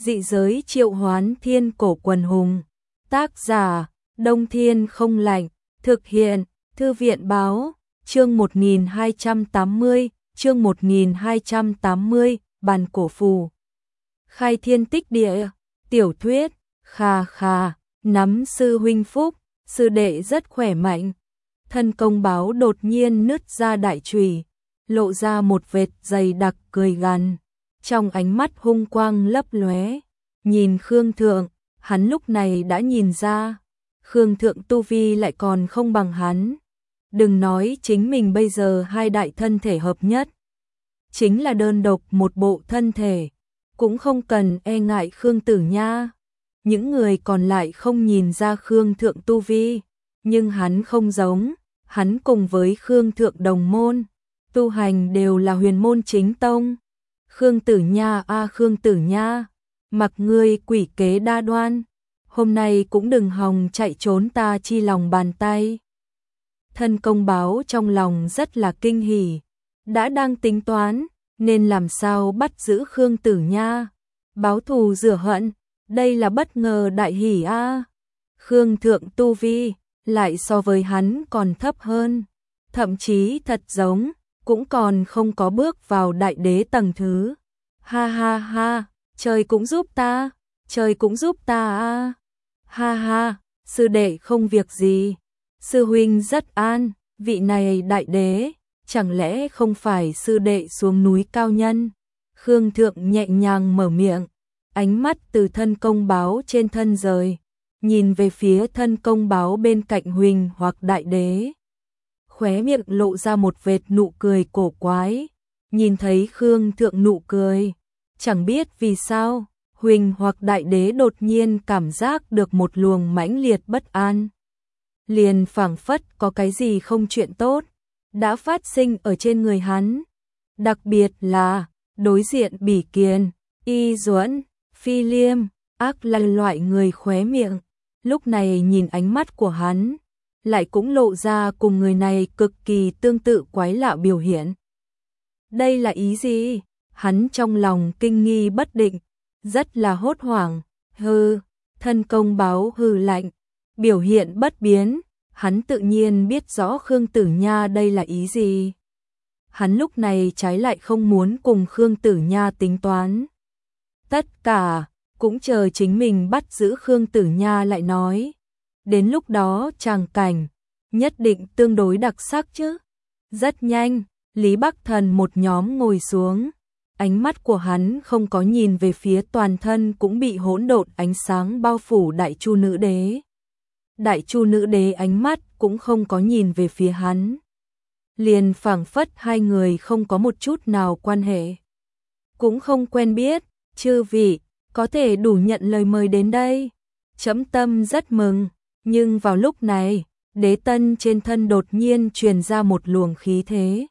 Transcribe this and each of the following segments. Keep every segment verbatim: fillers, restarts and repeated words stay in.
Dị giới triệu hoán thiên cổ quần hùng. Tác giả, Đông Thiên không lạnh. Thực hiện, Thư viện báo. Chương một nghìn hai trăm tám mươi, chương một nghìn hai trăm tám mươi, bàn cổ phù. Khai thiên tích địa, tiểu thuyết, khà khà, nắm sư huynh phúc, sư đệ rất khỏe mạnh. Thân công báo đột nhiên nứt ra đại chùy, lộ ra một vệt dày đặc cười gằn, trong ánh mắt hung quang lấp lóe. Nhìn Khương Thượng, hắn lúc này đã nhìn ra, Khương Thượng tu vi lại còn không bằng hắn. Đừng nói chính mình bây giờ hai đại thân thể hợp nhất, chính là đơn độc một bộ thân thể, cũng không cần e ngại Khương Tử Nha. Những người còn lại không nhìn ra Khương Thượng tu vi, nhưng hắn không giống, hắn cùng với Khương Thượng đồng môn, tu hành đều là huyền môn chính tông. Khương Tử Nha a à, Khương Tử Nha, mặc ngươi quỷ kế đa đoan, hôm nay cũng đừng hòng chạy trốn ta chi lòng bàn tay. Thân công báo trong lòng rất là kinh hỉ, đã đang tính toán nên làm sao bắt giữ Khương Tử Nha, báo thù rửa hận, đây là bất ngờ đại hỉ a. À. Khương Thượng tu vi lại so với hắn còn thấp hơn, thậm chí thật giống cũng còn không có bước vào đại đế tầng thứ. Ha ha ha, trời cũng giúp ta, trời cũng giúp ta a. À. Ha ha, sư đệ không việc gì, sư huynh rất an, vị này đại đế, chẳng lẽ không phải sư đệ xuống núi cao nhân? Khương Thượng nhẹ nhàng mở miệng, ánh mắt từ thân công báo trên thân rời, nhìn về phía thân công báo bên cạnh Huỳnh hoặc đại đế. Khóe miệng lộ ra một vệt nụ cười cổ quái, nhìn thấy Khương Thượng nụ cười, chẳng biết vì sao, Huỳnh hoặc đại đế đột nhiên cảm giác được một luồng mãnh liệt bất an. Liền phảng phất có cái gì không chuyện tốt đã phát sinh ở trên người hắn, đặc biệt là đối diện Bỉ Kiền, Y Duẫn, Phi Liêm, Ác Lăng loại người khóe miệng, lúc này nhìn ánh mắt của hắn, lại cũng lộ ra cùng người này cực kỳ tương tự quái lạ biểu hiện. Đây là ý gì? Hắn trong lòng kinh nghi bất định, rất là hốt hoảng. Hừ, thân công báo hừ lạnh, biểu hiện bất biến, hắn tự nhiên biết rõ Khương Tử Nha đây là ý gì. Hắn lúc này trái lại không muốn cùng Khương Tử Nha tính toán. Tất cả cũng chờ chính mình bắt giữ Khương Tử Nha lại nói. Đến lúc đó tràng cảnh nhất định tương đối đặc sắc chứ. Rất nhanh, Lý Bắc Thần một nhóm ngồi xuống, ánh mắt của hắn không có nhìn về phía toàn thân cũng bị hỗn độn ánh sáng bao phủ Đại Chu Nữ Đế. Đại Chu Nữ Đế ánh mắt cũng không có nhìn về phía hắn, liền phảng phất hai người không có một chút nào quan hệ, cũng không quen biết. Chư vị có thể đủ nhận lời mời đến đây, chấm tâm rất mừng. Nhưng vào lúc này, Đế Tân trên thân đột nhiên truyền ra một luồng khí thế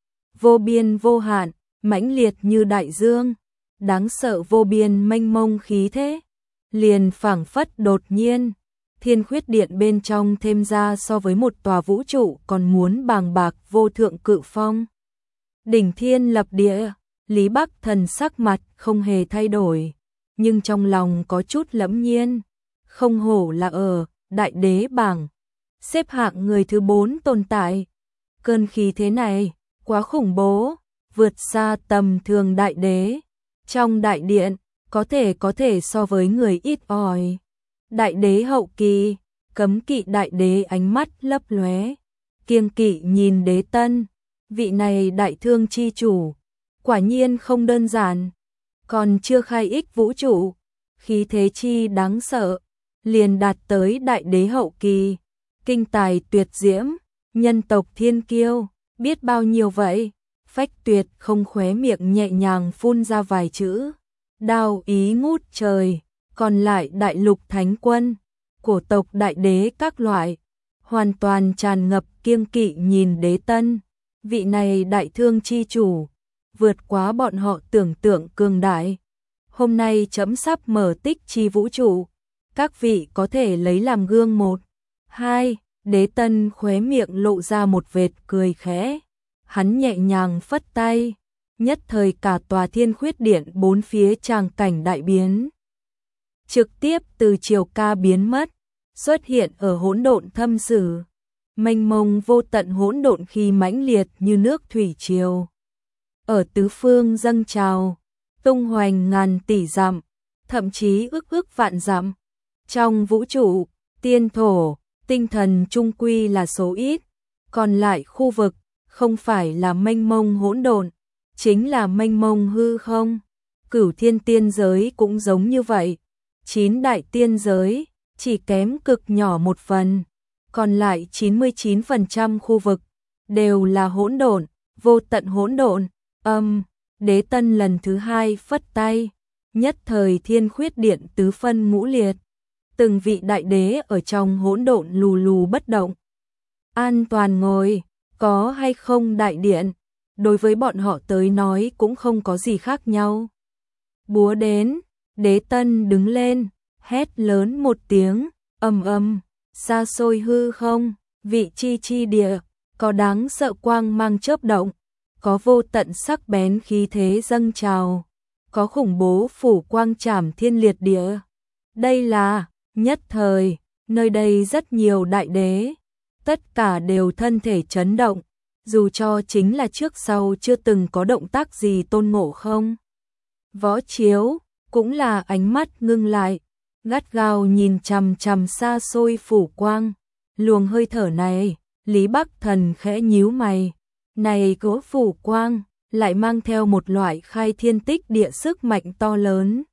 vô biên vô hạn, mãnh liệt như đại dương, đáng sợ vô biên mênh mông khí thế, liền phảng phất đột nhiên Thiên Khuyết Điện bên trong thêm ra so với một tòa vũ trụ còn muốn bàng bạc vô thượng cự phong. Đỉnh thiên lập địa, Lý Bắc Thần sắc mặt không hề thay đổi, nhưng trong lòng có chút lẫm nhiên, không hổ là ở đại đế bảng xếp hạng người thứ bốn tồn tại. Cơn khí thế này quá khủng bố, vượt xa tầm thường đại đế. Trong đại điện có thể có thể so với người ít ỏi. Đại đế hậu kỳ, Cấm Kỵ đại đế ánh mắt lấp lóe, kiêng kỵ nhìn Đế Tân, vị này đại thương chi chủ, quả nhiên không đơn giản, còn chưa khai ích vũ trụ, khí thế chi đáng sợ, liền đạt tới đại đế hậu kỳ, kinh tài tuyệt diễm, nhân tộc thiên kiêu, biết bao nhiêu vậy. Phách Tuyệt không khóe miệng nhẹ nhàng phun ra vài chữ, đao ý ngút trời. Còn lại đại lục thánh quân, cổ tộc đại đế các loại, hoàn toàn tràn ngập kiêng kỵ nhìn Đế Tân, vị này đại thương chi chủ, vượt quá bọn họ tưởng tượng cường đại. Hôm nay chấm sắp mở tích chi vũ trụ, các vị có thể lấy làm gương một. Hai, Đế Tân khóe miệng lộ ra một vệt cười khẽ, hắn nhẹ nhàng phất tay, nhất thời cả tòa Thiên Khuyết Điện bốn phía tràng cảnh đại biến, trực tiếp từ triều ca biến mất, xuất hiện ở hỗn độn thâm sử. Mênh mông vô tận hỗn độn khi mãnh liệt như nước thủy triều. Ở tứ phương dâng trào, tung hoành ngàn tỷ dặm, thậm chí ức ức vạn dặm. Trong vũ trụ, tiên thổ, tinh thần trung quy là số ít, còn lại khu vực không phải là mênh mông hỗn độn, chính là mênh mông hư không. Cửu thiên tiên giới cũng giống như vậy, chín đại tiên giới chỉ kém cực nhỏ một phần, còn lại chín mươi chín phần trăm khu vực đều là hỗn độn, vô tận hỗn độn. Âm, Đế Tân lần thứ hai phất tay, nhất thời thiên khuyết điện tứ phân ngũ liệt, từng vị đại đế ở trong hỗn độn lù lù bất động. An toàn ngồi, có hay không đại điện, đối với bọn họ tới nói cũng không có gì khác nhau. Búa đến, Đế Tân đứng lên, hét lớn một tiếng, ầm ầm, xa xôi hư không, vị chi chi địa, có đáng sợ quang mang chớp động, có vô tận sắc bén khí thế dâng trào, có khủng bố phủ quang trảm thiên liệt địa. Đây là, nhất thời, nơi đây rất nhiều đại đế, tất cả đều thân thể chấn động, dù cho chính là trước sau chưa từng có động tác gì Tôn Ngộ Không. Võ Chiếu, cũng là ánh mắt ngưng lại, gắt gao nhìn chằm chằm xa xôi phủ quang, luồng hơi thở này, Lý Bắc Thần khẽ nhíu mày, này cỗ phủ quang, lại mang theo một loại khai thiên tích địa sức mạnh to lớn.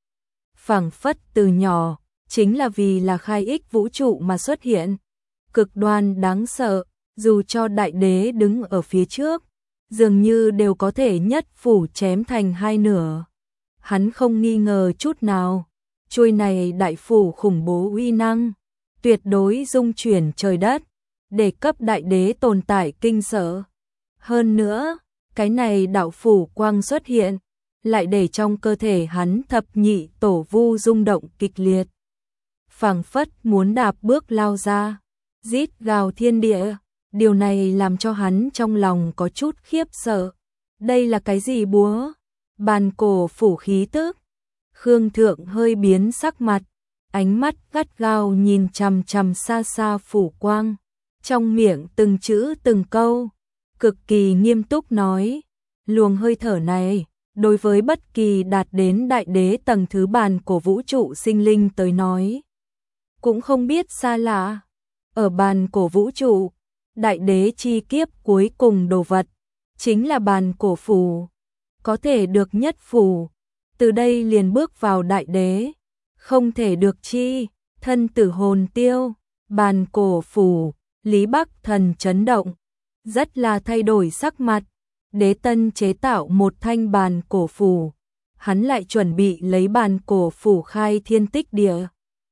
Phảng phất từ nhỏ, chính là vì là khai ích vũ trụ mà xuất hiện, cực đoan đáng sợ, dù cho đại đế đứng ở phía trước, dường như đều có thể nhất phủ chém thành hai nửa. Hắn không nghi ngờ chút nào, chuôi này đại phủ khủng bố uy năng, tuyệt đối dung chuyển trời đất, để cấp đại đế tồn tại kinh sợ. Hơn nữa, cái này đạo phủ quang xuất hiện, lại để trong cơ thể hắn thập nhị tổ vu rung động kịch liệt. Phảng phất muốn đạp bước lao ra, rít gào thiên địa, điều này làm cho hắn trong lòng có chút khiếp sợ. Đây là cái gì búa? Bàn cổ phủ khí tức. Khương Thượng hơi biến sắc mặt, ánh mắt gắt gao nhìn chằm chằm xa xa phủ quang, trong miệng từng chữ từng câu, cực kỳ nghiêm túc nói, luồng hơi thở này, đối với bất kỳ đạt đến đại đế tầng thứ bàn cổ vũ trụ sinh linh tới nói, cũng không biết xa lạ. Ở bàn cổ vũ trụ, đại đế chi kiếp cuối cùng đồ vật, chính là bàn cổ phủ, có thể được nhất phủ, từ đây liền bước vào đại đế, không thể được chi, thân tử hồn tiêu, bàn cổ phủ. Lý Bắc Thần chấn động, rất là thay đổi sắc mặt. Đế Tân chế tạo một thanh bàn cổ phủ, hắn lại chuẩn bị lấy bàn cổ phủ khai thiên tích địa.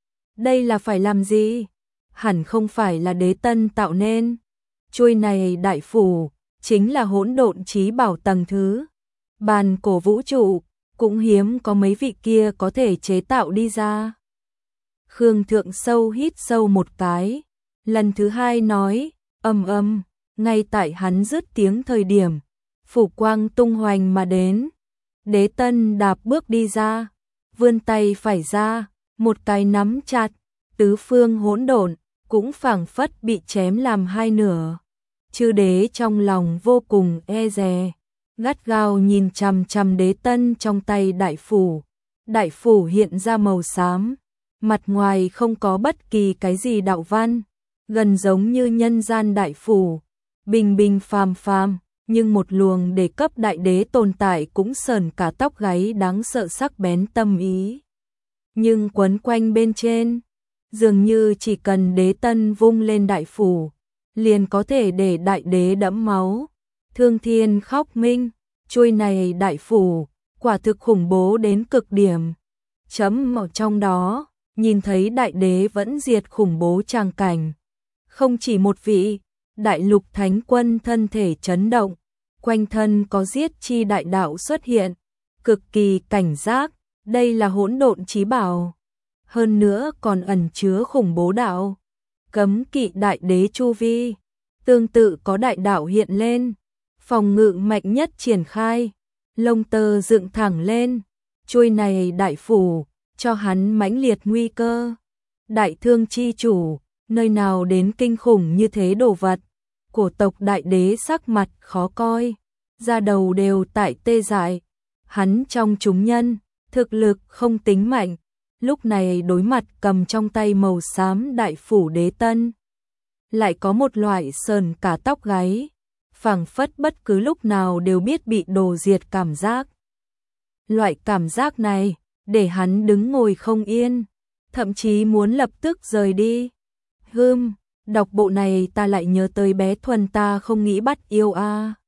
Đây là phải làm gì? Hẳn không phải là Đế Tân tạo nên. Chuôi này đại phủ, chính là hỗn độn chí bảo tầng thứ. Bàn cổ vũ trụ, cũng hiếm có mấy vị kia có thể chế tạo đi ra. Khương Thượng sâu hít sâu một cái, lần thứ hai nói, ầm ầm, ngay tại hắn dứt tiếng thời điểm, phủ quang tung hoành mà đến. Đế Tân đạp bước đi ra, vươn tay phải ra, một cái nắm chặt, tứ phương hỗn độn cũng phảng phất bị chém làm hai nửa. Chư đế trong lòng vô cùng e dè, gắt gao nhìn chằm chằm Đế Tân trong tay đại phủ. Đại phủ hiện ra màu xám, mặt ngoài không có bất kỳ cái gì đạo văn, gần giống như nhân gian đại phủ, bình bình phàm phàm, nhưng một luồng để cấp đại đế tồn tại cũng sờn cả tóc gáy đáng sợ sắc bén tâm ý. Nhưng quấn quanh bên trên, dường như chỉ cần Đế Tân vung lên đại phủ, liền có thể để đại đế đẫm máu. Thương thiên khóc minh, chuôi này đại phủ, quả thực khủng bố đến cực điểm. Chấm ở trong đó, nhìn thấy đại đế vẫn diệt khủng bố tràng cảnh. Không chỉ một vị, đại lục thánh quân thân thể chấn động, quanh thân có giết chi đại đạo xuất hiện, cực kỳ cảnh giác, đây là hỗn độn chí bảo. Hơn nữa còn ẩn chứa khủng bố đạo, cấm kỵ đại đế chu vi, tương tự có đại đạo hiện lên, phòng ngự mạnh nhất triển khai, lông tơ dựng thẳng lên, chuôi này đại phủ, cho hắn mãnh liệt nguy cơ. Đại thương chi chủ, nơi nào đến kinh khủng như thế đồ vật, cổ tộc đại đế sắc mặt khó coi, da đầu đều tại tê dại. Hắn trong chúng nhân, thực lực không tính mạnh, lúc này đối mặt cầm trong tay màu xám đại phủ đế tân. Lại có một loại sờn cả tóc gáy, phảng phất bất cứ lúc nào đều biết bị đồ diệt cảm giác. Loại cảm giác này, để hắn đứng ngồi không yên, thậm chí muốn lập tức rời đi. Hừm, đọc bộ này ta lại nhớ tới bé Thuần ta không nghĩ bắt yêu a.